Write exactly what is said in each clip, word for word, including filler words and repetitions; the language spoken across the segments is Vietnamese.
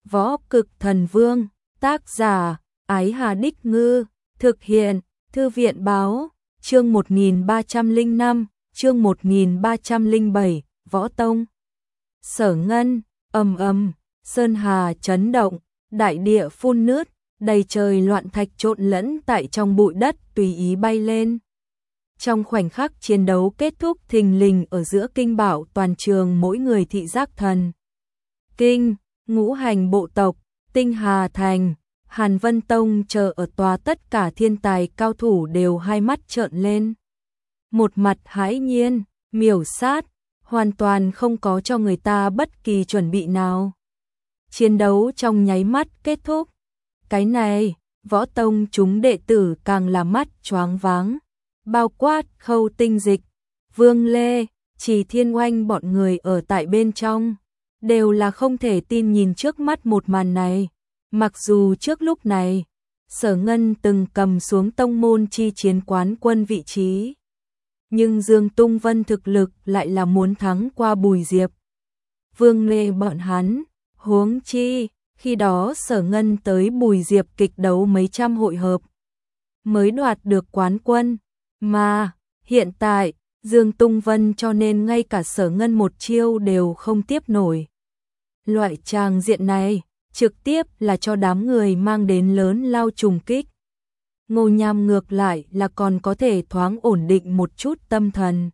Võ Cực Thần Vương, tác giả, Ái Hà Đích Ngư, thực hiện, Thư viện Báo, chương một nghìn ba trăm lẻ năm, chương một nghìn ba trăm lẻ bảy, Võ Tông. Sở Ngân, ầm ầm, sơn hà chấn động, đại địa phun nước, đầy trời loạn thạch trộn lẫn tại trong bụi đất tùy ý bay lên. Trong khoảnh khắc chiến đấu kết thúc thình lình ở giữa kinh bảo toàn trường mỗi người thị giác thần. Kinh, ngũ hành bộ tộc, Tinh Hà Thành, Hàn Vân Tông chờ ở tòa tất cả thiên tài cao thủ đều hai mắt trợn lên. Một mặt hãi nhiên, miểu sát, hoàn toàn không có cho người ta bất kỳ chuẩn bị nào. Chiến đấu trong nháy mắt kết thúc. Cái này, Võ Tông chúng đệ tử càng là mắt choáng váng. Bao quát Khâu Tinh Dịch, Vương Lê, Trì Thiên Oanh bọn người ở tại bên trong, đều là không thể tin nhìn trước mắt một màn này. Mặc dù trước lúc này, Sở Ngân từng cầm xuống tông môn chi chiến quán quân vị trí, nhưng Dương Tung Vân thực lực lại là muốn thắng qua Bùi Diệp, Vương Lê bọn hắn. Huống chi, khi đó Sở Ngân tới Bùi Diệp kịch đấu mấy trăm hội hợp, mới đoạt được quán quân. Mà, hiện tại, Dương Tung Vân cho nên ngay cả Sở Ngân một chiêu đều không tiếp nổi. Loại tràng diện này, trực tiếp là cho đám người mang đến lớn lao trùng kích. Ngô Nham ngược lại là còn có thể thoáng ổn định một chút tâm thần.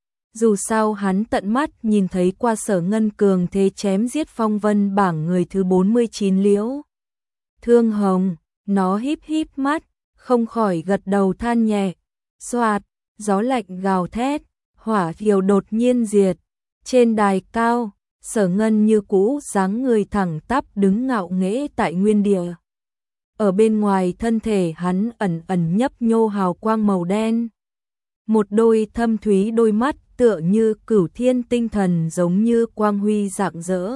Dù sao hắn tận mắt nhìn thấy qua Sở Ngân cường thế chém giết phong vân bảng người thứ bốn mươi chín Liễu Thương Hồng, nó híp híp mắt, không khỏi gật đầu than nhẹ. Xoạt, gió lạnh gào thét, hỏa thiêu đột nhiên diệt. Trên đài cao, Sở Ngân như cũ dáng người thẳng tắp đứng ngạo nghễ tại nguyên địa. Ở bên ngoài thân thể hắn ẩn ẩn nhấp nhô hào quang màu đen. Một đôi thâm thúy đôi mắt tựa như cửu thiên tinh thần giống như quang huy rạng rỡ.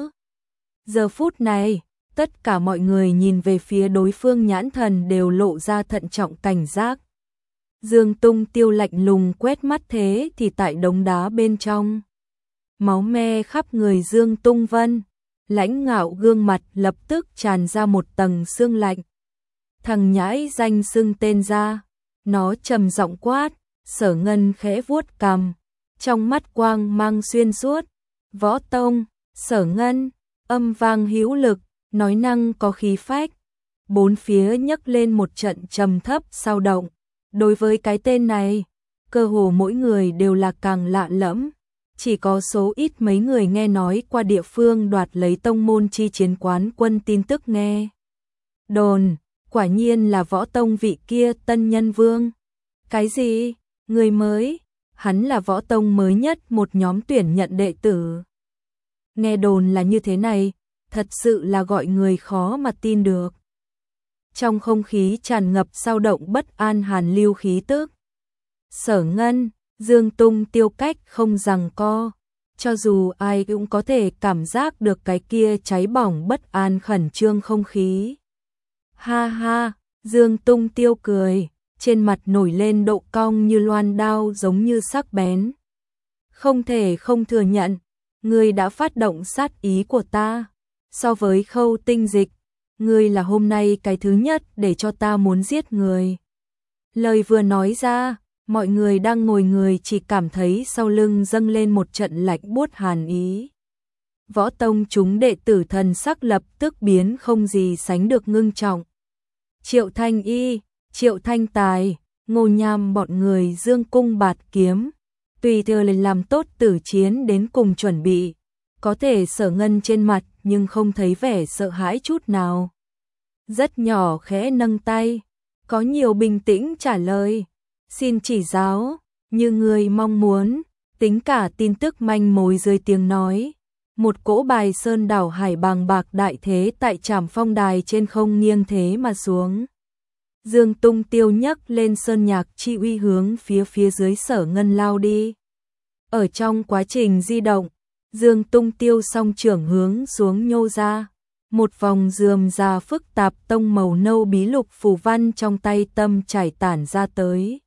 Giờ phút này, tất cả mọi người nhìn về phía đối phương nhãn thần đều lộ ra thận trọng cảnh giác. Dương Tung Tiêu lạnh lùng quét mắt thế thì tại đống đá bên trong, máu me khắp người Dương Tung Vân, lãnh ngạo gương mặt lập tức tràn ra một tầng sương lạnh. Thằng nhãi danh xưng tên ra, nó trầm giọng quát. Sở Ngân khẽ vuốt cằm, trong mắt quang mang xuyên suốt. Võ Tông, Sở Ngân, âm vang hữu lực, nói năng có khí phách. Bốn phía nhấc lên một trận trầm thấp sao động. Đối với cái tên này, cơ hồ mỗi người đều là càng lạ lẫm. Chỉ có số ít mấy người nghe nói qua địa phương đoạt lấy tông môn chi chiến quán quân tin tức nghe đồn, quả nhiên là Võ Tông vị kia tân nhân vương. Cái gì? Người mới? Hắn là Võ Tông mới nhất một nhóm tuyển nhận đệ tử. Nghe đồn là như thế này, thật sự là gọi người khó mà tin được. Trong không khí tràn ngập dao động bất an hàn lưu khí tức. Sở Ngân, Dương Tung Tiêu cách không giằng co, cho dù ai cũng có thể cảm giác được cái kia cháy bỏng bất an khẩn trương không khí. Ha ha, Dương Tung Tiêu cười, trên mặt nổi lên độ cong như loan đao giống như sắc bén. Không thể không thừa nhận, ngươi đã phát động sát ý của ta. So với Khâu Tinh Dịch, ngươi là hôm nay cái thứ nhất để cho ta muốn giết người. Lời vừa nói ra, mọi người đang ngồi người chỉ cảm thấy sau lưng dâng lên một trận lạnh buốt hàn ý. Võ Tông chúng đệ tử thần sắc lập tức biến không gì sánh được ngưng trọng. Triệu Thanh Y, Triệu Thanh Tài, Ngô Nham bọn người dương cung bạt kiếm, tùy theo lên làm tốt tử chiến đến cùng chuẩn bị. Có thể Sở Ngân trên mặt nhưng không thấy vẻ sợ hãi chút nào. Rất nhỏ khẽ nâng tay, có nhiều bình tĩnh trả lời. Xin chỉ giáo, như người mong muốn, tính cả tin tức manh mối dưới tiếng nói. Một cỗ bài sơn đảo hải bàng bạc đại thế tại Trảm Phong đài trên không nghiêng thế mà xuống. Dương Tung Tiêu nhấc lên sơn nhạc chi uy hướng phía phía dưới Sở Ngân lao đi. Ở trong quá trình di động, Dương Tung Tiêu song trưởng hướng xuống nhô ra. Một vòng rườm rà phức tạp tông màu nâu bí lục phù văn trong tay tâm trải tản ra tới.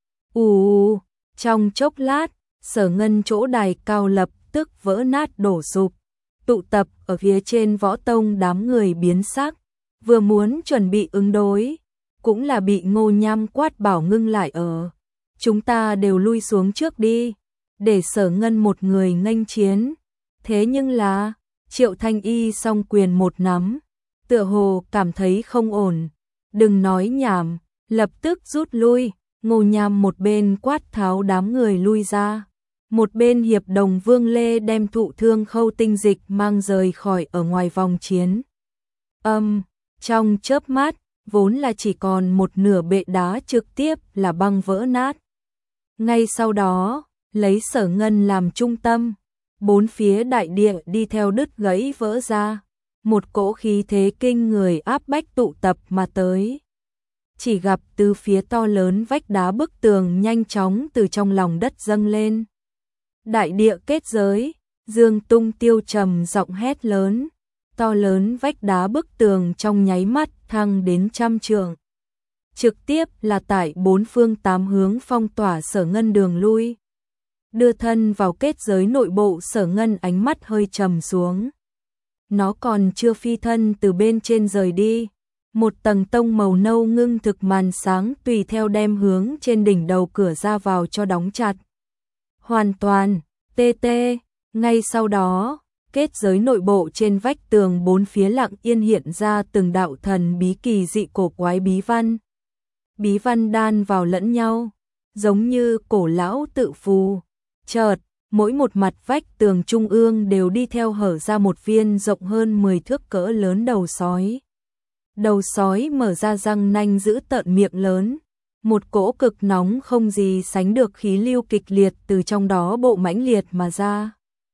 Ù, trong chốc lát, Sở Ngân chỗ đài cao lập tức vỡ nát đổ sụp. tụ tập ở phía trên võ tông đám người biến sắc, vừa muốn chuẩn bị ứng đối, cũng là bị Ngô Nham quát bảo ngưng lại ở. Chúng ta đều lui xuống trước đi, để Sở Ngân một người nghênh chiến. Thế nhưng là, Triệu Thanh Y song quyền một nắm, tựa hồ cảm thấy không ổn, đừng nói nhảm, lập tức rút lui. Ngô Nham một bên quát tháo đám người lui ra, một bên hiệp đồng Vương Lê đem thụ thương Khâu Tinh Dịch mang rời khỏi ở ngoài vòng chiến. Âm, trong chớp mắt, vốn là chỉ còn một nửa bệ đá trực tiếp là băng vỡ nát. Ngay sau đó, lấy Sở Ngân làm trung tâm, bốn phía đại địa đi theo đứt gãy vỡ ra, một cỗ khí thế kinh người áp bách tụ tập mà tới. Chỉ gặp từ phía to lớn vách đá bức tường nhanh chóng từ trong lòng đất dâng lên. Đại địa kết giới, Dương Tung Tiêu trầm giọng hét lớn, to lớn vách đá bức tường trong nháy mắt thăng đến trăm trượng. Trực tiếp là tại bốn phương tám hướng phong tỏa Sở Ngân đường lui. Đưa thân vào kết giới nội bộ, Sở Ngân ánh mắt hơi trầm xuống. Nó còn chưa phi thân từ bên trên rời đi, một tầng tông màu nâu ngưng thực màn sáng tùy theo đem hướng trên đỉnh đầu cửa ra vào cho đóng chặt. Hoàn toàn, tê tê, ngay sau đó, kết giới nội bộ trên vách tường bốn phía lặng yên hiện ra từng đạo thần bí kỳ dị cổ quái bí văn. Bí văn đan vào lẫn nhau, giống như cổ lão tự phù. Chợt, mỗi một mặt vách tường trung ương đều đi theo hở ra một viên rộng hơn mười thước cỡ lớn đầu sói. Đầu sói mở ra răng nanh giữ tợn miệng lớn, một cỗ cực nóng không gì sánh được khí lưu kịch liệt từ trong đó bộ mãnh liệt mà ra.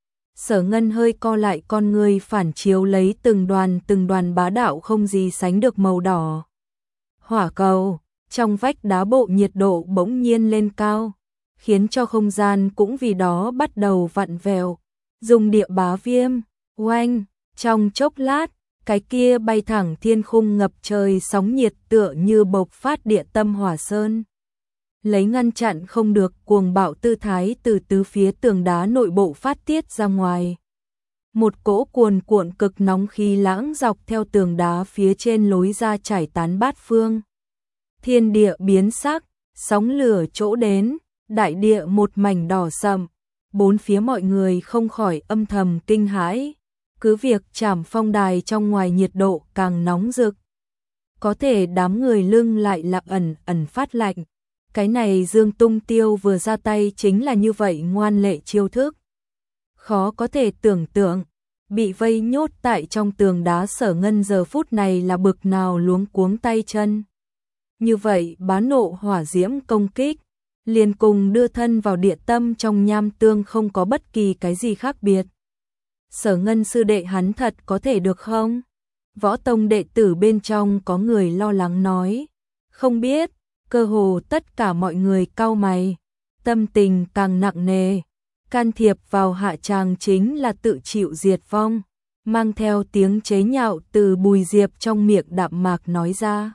Sở Ngân hơi co lại con người, phản chiếu lấy từng đoàn từng đoàn bá đạo không gì sánh được màu đỏ. Hỏa cầu, trong vách đá bộ nhiệt độ bỗng nhiên lên cao, khiến cho không gian cũng vì đó bắt đầu vặn vẹo. Dùng địa bá viêm, oanh, trong chốc lát, cái kia bay thẳng thiên khung ngập trời sóng nhiệt tựa như bộc phát địa tâm hỏa sơn. Lấy ngăn chặn không được cuồng bạo tư thái từ tứ phía tường đá nội bộ phát tiết ra ngoài. Một cỗ cuồn cuộn cực nóng khí lãng dọc theo tường đá phía trên lối ra trải tán bát phương. Thiên địa biến sắc, sóng lửa chỗ đến, đại địa một mảnh đỏ sậm, bốn phía mọi người không khỏi âm thầm kinh hãi. Cứ việc Trảm Phong đài trong ngoài nhiệt độ càng nóng rực, có thể đám người lưng lại là ẩn ẩn phát lạnh. Cái này Dương Tung Tiêu vừa ra tay chính là như vậy ngoan lệ chiêu thức. Khó có thể tưởng tượng, bị vây nhốt tại trong tường đá Sở Ngân giờ phút này là bực nào luống cuống tay chân. Như vậy bá nộ hỏa diễm công kích, liền cùng đưa thân vào địa tâm trong nham tương không có bất kỳ cái gì khác biệt. Sở Ngân sư đệ hắn thật có thể được không? Võ tông đệ tử bên trong có người lo lắng nói. Không biết, cơ hồ tất cả mọi người cau mày, tâm tình càng nặng nề. Can thiệp vào hạ tràng chính là tự chịu diệt vong, mang theo tiếng chế nhạo từ Bùi Diệp trong miệng đạm mạc nói ra.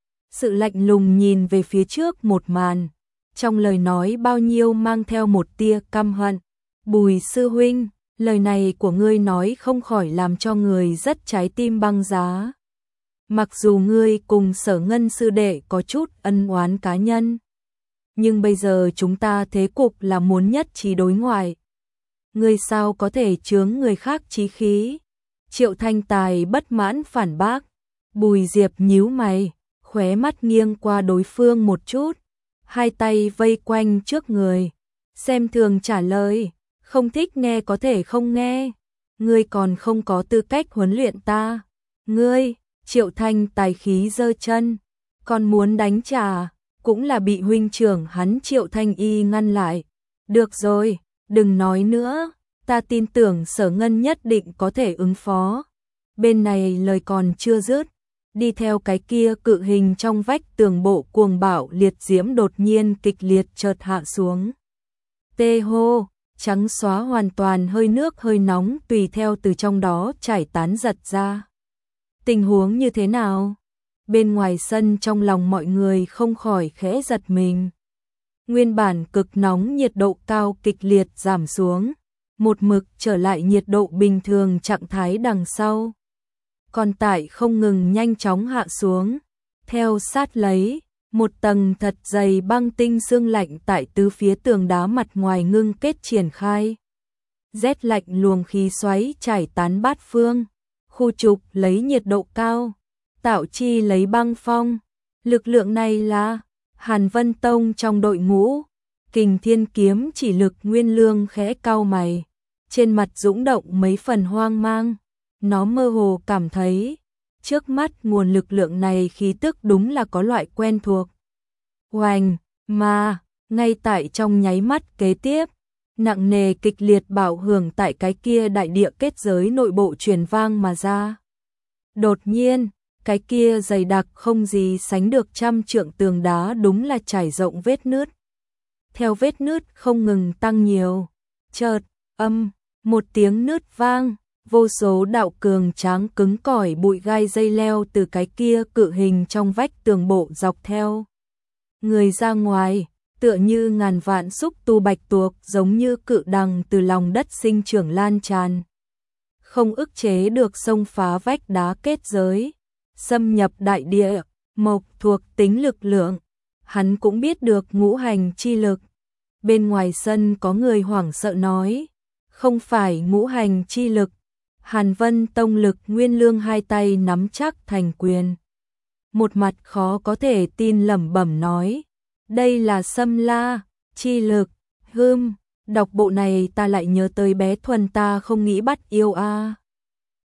Sự lạnh lùng nhìn về phía trước một màn, trong lời nói bao nhiêu mang theo một tia căm hận. Bùi sư huynh, lời này của ngươi nói không khỏi làm cho người rất trái tim băng giá. Mặc dù ngươi cùng Sở Ngân sư đệ có chút ân oán cá nhân, nhưng bây giờ chúng ta thế cục là muốn nhất trí đối ngoại. Ngươi sao có thể chướng người khác chí khí? Triệu Thanh Tài bất mãn phản bác. Bùi Diệp nhíu mày, khóe mắt nghiêng qua đối phương một chút, hai tay vây quanh trước người, xem thường trả lời. Không thích nghe có thể không nghe, ngươi còn không có tư cách huấn luyện ta. Ngươi, Triệu Thanh Tài khí giơ chân, còn muốn đánh trả, cũng là bị huynh trưởng hắn Triệu Thanh Y ngăn lại. Được rồi, đừng nói nữa, ta tin tưởng Sở Ngân nhất định có thể ứng phó. Bên này lời còn chưa dứt, đi theo cái kia cự hình trong vách tường bộ cuồng bạo liệt diễm đột nhiên kịch liệt chợt hạ xuống. Tê hô, trắng xóa hoàn toàn hơi nước hơi nóng tùy theo từ trong đó chảy tán giật ra. Tình huống như thế nào? Bên ngoài sân trong lòng mọi người không khỏi khẽ giật mình. Nguyên bản cực nóng nhiệt độ cao kịch liệt giảm xuống, một mực trở lại nhiệt độ bình thường trạng thái đằng sau. Còn tải không ngừng nhanh chóng hạ xuống, theo sát lấy, một tầng thật dày băng tinh xương lạnh tại tứ phía tường đá mặt ngoài ngưng kết triển khai. Rét lạnh luồng khí xoáy trải tán bát phương, khu trục lấy nhiệt độ cao, tạo chi lấy băng phong. Lực lượng này là Hàn Vân Tông trong đội ngũ. Kình Thiên Kiếm chỉ lực Nguyên Lương khẽ cau mày, trên mặt dũng động mấy phần hoang mang. Nó mơ hồ cảm thấy, trước mắt nguồn lực lượng này khí tức đúng là có loại quen thuộc. Oành, mà, ngay tại trong nháy mắt kế tiếp, nặng nề kịch liệt bạo hưởng tại cái kia đại địa kết giới nội bộ truyền vang mà ra. Đột nhiên, cái kia dày đặc không gì sánh được trăm trượng tường đá đúng là trải rộng vết nứt. Theo vết nứt không ngừng tăng nhiều, chợt, âm, một tiếng nứt vang, vô số đạo cường tráng cứng cỏi bụi gai dây leo từ cái kia cự hình trong vách tường bộ dọc theo. Người ra ngoài, tựa như ngàn vạn xúc tu bạch tuộc giống như cự đằng từ lòng đất sinh trưởng lan tràn. Không ức chế được xông phá vách đá kết giới, xâm nhập đại địa, mộc thuộc tính lực lượng. Hắn cũng biết được ngũ hành chi lực. Bên ngoài sân có người hoảng sợ nói, không phải ngũ hành chi lực. Hàn Vân Tông lực Nguyên Lương hai tay nắm chắc thành quyền. Một mặt khó có thể tin lẩm bẩm nói, đây là Sâm La, chi lực, hưm, đọc bộ này ta lại nhớ tới bé Thuần ta không nghĩ bắt yêu a.